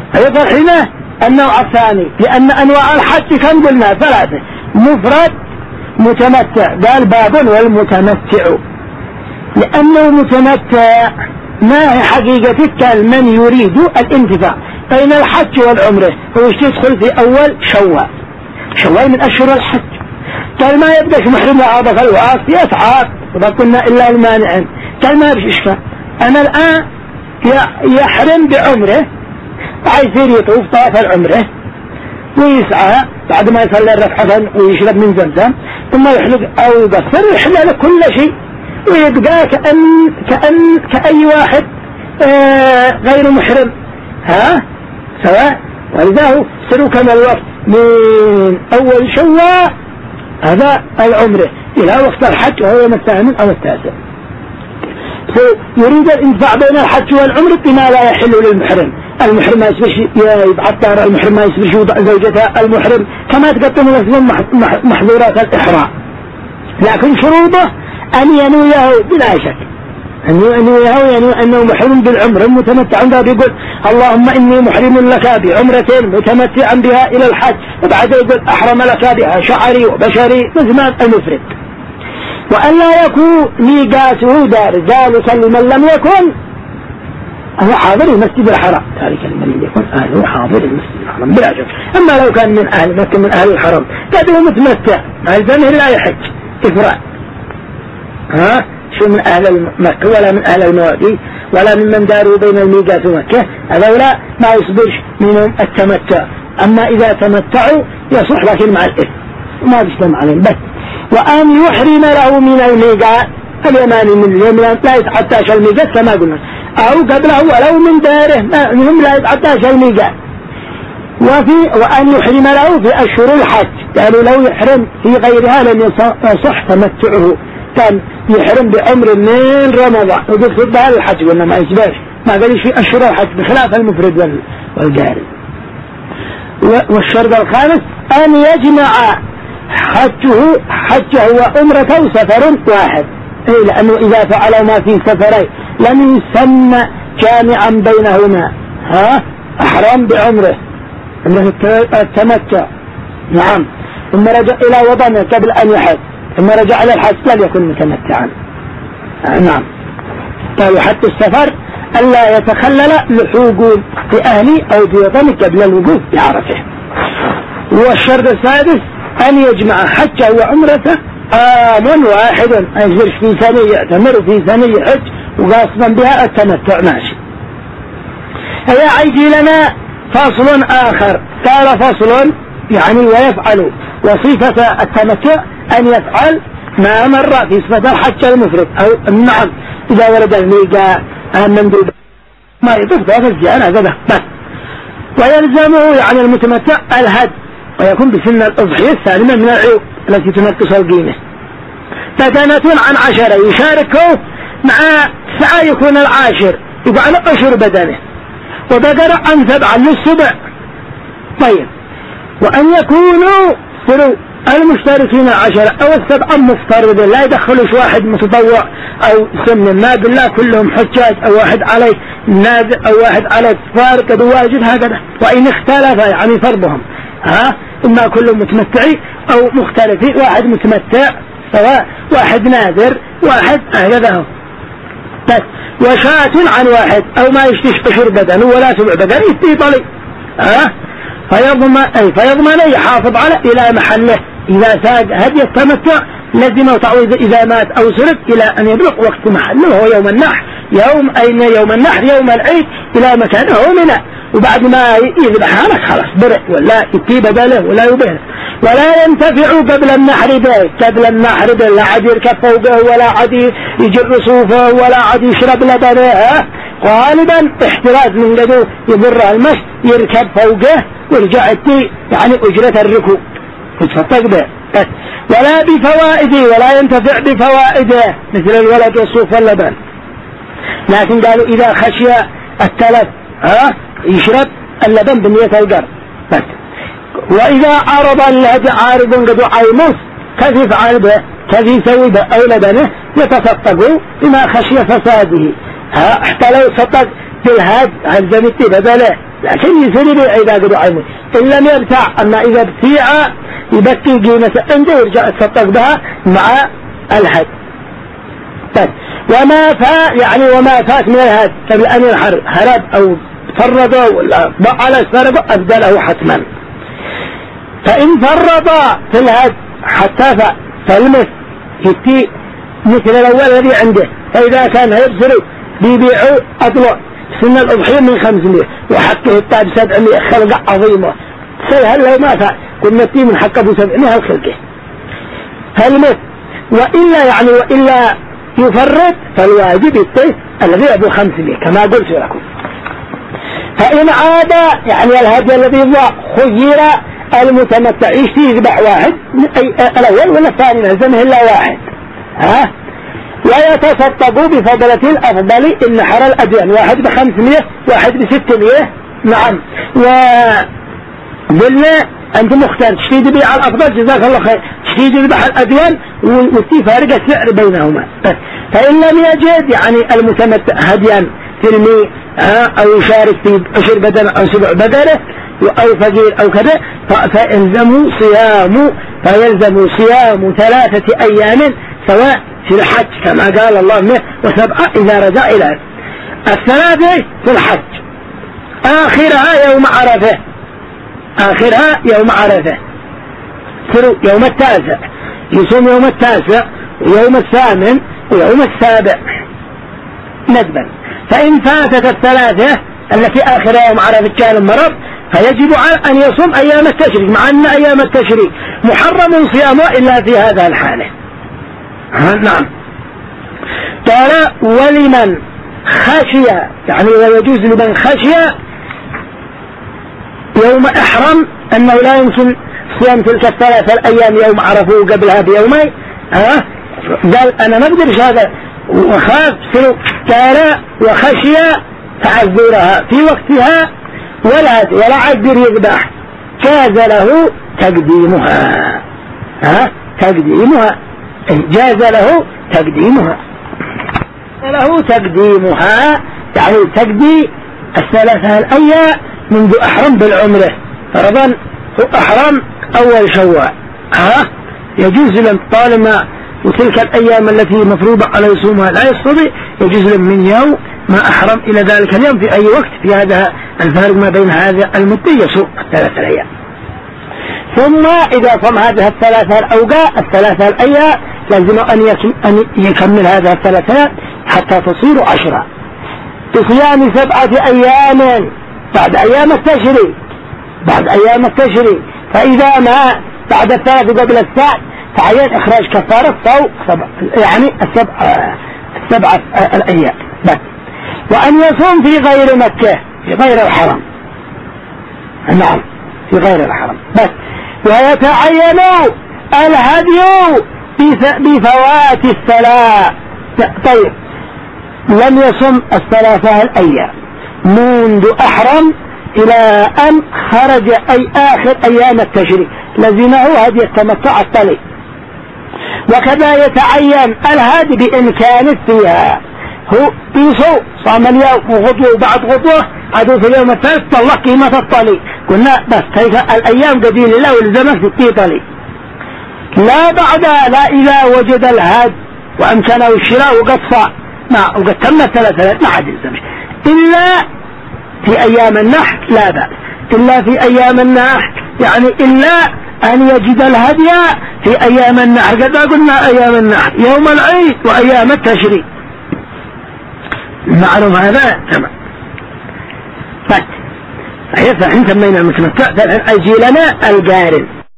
أيضا هنا النوع الثاني، لأن أنواع الحج كم قلنا 3: مفرد، متمتع. قال باب والمتمتع، لأنه متمتع ما هي حقيقة من يريد الانتفاع بين الحج والعمرة، وش يدخل في أول شوال من أشهر الحج. قال ما يبدأ محرم هذا فالواس يسعى، وما كنا إلا المانعين. قال ما فيش إشكال، أنا الآن يحرم بعمره، عايزين يطوف طواف العمره ويسعى بعد ما يصلي الركعتين ويشرب من زمزم، ثم يحلق أو يقصر ويحلل كل شيء، ويبقى كأي واحد غير محرم سواء. ولذا سلوك من الوقت من أول شوال هذا العمره إلى وقت الحج وهو يوم 8 أو 9. يريد الانتفاع بين الحج والعمر بما لا يحل للمحرم. المحرم ما يسبش يبعث دار، المحرم ما يسبش يوضع زوجته، المحرم كما تقدم لكم محظورات الإحرام، لكن شروطه أن ينويه بلا شك، أن ينويه أنه محرم بالعمر متمتع. عنده يقول اللهم إني محرم لك بعمرة متمتعا بها إلى الحج، وبعد يقول أحرم لك بها شعري وبشري بزمان المفرد. وأن لا يكون ميقاته دار، ذلك لمن لم يكن هو حاضر المسجد الحرام، ذلك لمن لم يكن أهله حاضر المسجد الحرام بلا شك. أما لو كان من أهل مكة من أهل الحرم قد هو متمتع الزمه لا يحج إفراد، شو من أهل مكة ولا من أهل الموادي ولا من داروا بين الميقات ومكة، هذولا ما يصبرش منهم التمتع. أما إذا تمتعوا يصح لكن مع الإثم وما بيسلم عليهم بس. وأن يحرم له من الميقات اليماني من اليمن لا يتعطاش الميقات كما قلنا، أو قبله ولو من داره منهم لا يتعطاش الميقات. وأن يحرم له في أشهر الحج، قالوا لو يحرم في غيرها لم يصح تمتعه، كان يحرم بعمر من رمضان وقلت بها الحج قلنا ما يسباش، ما قالش في أشهر الحج بخلاف المفرد والجاري. والشرط الخامس أن يجمع حجه وعمرته سفر واحد، لأنه إذا فعل ما في سفرين لم يسمى جامعا بينهما، أحرام بعمره التمتع نعم، ثم رجع إلى وطنه قبل أن يحج، ثم رجع إلى الحج لم يكن متمتعا نعم. قالوا حتى السفر ألا يتخلل لحوق في أهلي أو في وطنه قبل الوقوف بعرفه. والشرط السادس أن يجمع حجه وعمرته عام واحد، أن يجبرش في سنة يعتمر في سنة يحج وقاصدا بها التمتع ماشي. هي عيدي لنا فصل آخر، قال فصل يعني ويفعل وصفة التمتع أن يفعل ما مر في صفة الحج المفرد أو نعم إذا ورد الميقات مندوب ما يطوف في الزيانة هذا بس. ويلزمه يعني المتمتع الهد، ويكون بسن الأضحية السالمة من العيوب التي تنقص القيمة. بدنة عن 10 يشاركه مع 9 يكون العاشر يبقى على 10 بدنة، وبقر عن 7 للسبع. طيب وأن يكونوا المشتركين 10 أو 7 مفترضين، لا يدخلوش واحد متطوع أو سمن، ما بالله كلهم حجاج أو واحد عليه نازل أو واحد عليه فارق واجب هكذا. وإن اختلف يعني فرضهم إما كلهم متمتعي أو مختلفين، واحد متمتع سواء واحد ناذر واحد هكذا بس. وشاة عن واحد أو ما يشتش 10 بدن ولا 7 بدن يستيطلي فيضمن يحافظ على إلى محله. إذا ساق هدي التمتع لازم تعويض إذا مات أو سرق إلى أن يبلغ وقت محله وهو يوم النحر. يوم النحر يوم العيد إلى مكانه منه، وبعد ما يذبحها لك خلاص برئ ولا يبقي بدله ولا يبهله. ولا ينتفع قبل النحر به، قبل النحر به لا عاد يركب فوقه ولا عاد يجر صوفه ولا عاد يشرب لبنه. غالبا احتراز من قدو يضر المشي يركب فوقه ويرجع يعني أجرة الركوب يتصدق به. ولا بفوائده، ولا ينتفع بفوائده مثل الولد والصوف واللبن. لكن قالوا إذا خشي التلف يشرب اللبن بنية القرب بس. وإذا عرض الهدي عارض قد عيمس كيف يفعل به، كيف يسوي به أو لبنه يتصدق بما خشي فساده. حتى لو صدق بالهد عن زمتي بدله لكن يصير يبيع إذا قدوا عينه. إن لم يبتاع، أما إذا ابتيع يبكي قيمة عنده يرجع يتصدق بها مع الهد. طيب وما فات من الهد قبل أن ينحر هرب أو فرضه ولا بقى على سرقه أبدله حتما. فإن فرض في الهد حتى فالمس يبتي مثل الأول الذي عنده، فإذا كان يبصروا بيبيعوا أطلع سن الأضحية من 500 وحقه التاب 700 خلقة عظيمة. هل لو ما فعل كنا نتي من حق أبو 700 الخلقة فالمس. وإلا يفرط فالواجب التيس الذي أبو 500 كما قلت لكم. فإن عاد يعني الهدي الذي ضاع خير المتمتع يذبح واحد الأول ولا الثاني لازمه إلا واحد ويتصدقوا بفضلة الأفضل إن نحر الأديان، واحد ب500 واحد ب600. نعم. وقلنا أنت مختار تشتري تبيع الأفضل جزاك الله خير، تشتري تذبح الأديان وتي فارق السعر بينهما. فإن لم يجد يعني المتمتع هديا ترمي أو يشارك في 10 بدن أو 7 بدنه أو فقير أو كذا فيلزم صيام 3 أيام سواء في الحج كما قال الله 107 إذا رجع إلى 3 في الحج آخرها يوم عرفة يوم التاسع يصوم يوم التاسع ويوم الثامن ويوم السابع ندبا. فإن فاتت 3 التي آخرها يوم عرفة كان المرض فيجب على أن يصوم أيام التشريق، مع أن أيام التشريق محرم صيامه إلا في هذا الحالة. نعم. قال ولمن خشي يعني ويجوز لمن خشي يوم أحرم أنه لا يمكن صيام تلك 3 الأيام يوم عرفه قبلها بيومين قال أنا ما أقدرش هذا وخاف قال وخشي تعذرها في وقتها ولا عذر يذبح جاز له تقديمها جاز له تقديمها يعني تقدي 3 الأيام منذ أحرم بالعمرة فرضا أحرم أول شوال يجوز لهم طالما وتلك الأيام التي مفروضة على يصومها لا يستطيع يجوز لهم من يوم ما أحرم إلى ذلك اليوم في أي وقت في هذا الفارق ما بين هذا المدة يصوم 3 أيام. ثم إذا صام هذه 3 الأوقات 3 الأيام لازم أن يكمل هذا 3 حتى تصير 10 بصيام 7 أيام بعد أيام التشريق. فإذا ما بعد 3 قبل 7 فعين إخراج كفارة صوم يعني 7 الأيام بس. وأن يصوم في غير مكة في غير الحرم. نعم في غير الحرم بس. ويتعين الهدي بفوات 3. طيب لم يصم 3 الأيام منذ أحرم إلى أن خرج أي آخر أيام التشريق لزمه هدي التمتع الطلي. وكذا يتعين الهدي بإن كانت فيها هو يصو صام اليوم وغطوه وبعد غطوه عدو في اليوم الثالث طلع قيمة الطلي. قلنا بس تلك الأيام قديل الله والزمن في طلي لا بعد لا إذا وجد الهد وأمكنه الشراء وقد وقد تم 3 ما عاد يلزمش إلا في أيام النحر لا بأس إلا في أيام النحر يعني إلا أن يجد الهدي في أيام النحر. قد قلنا أيام النحر يوم العيد وأيام التشريق معلوم هذا تمام. طيب فحين سمينا المتمتع فالآن أجي لنا القارن.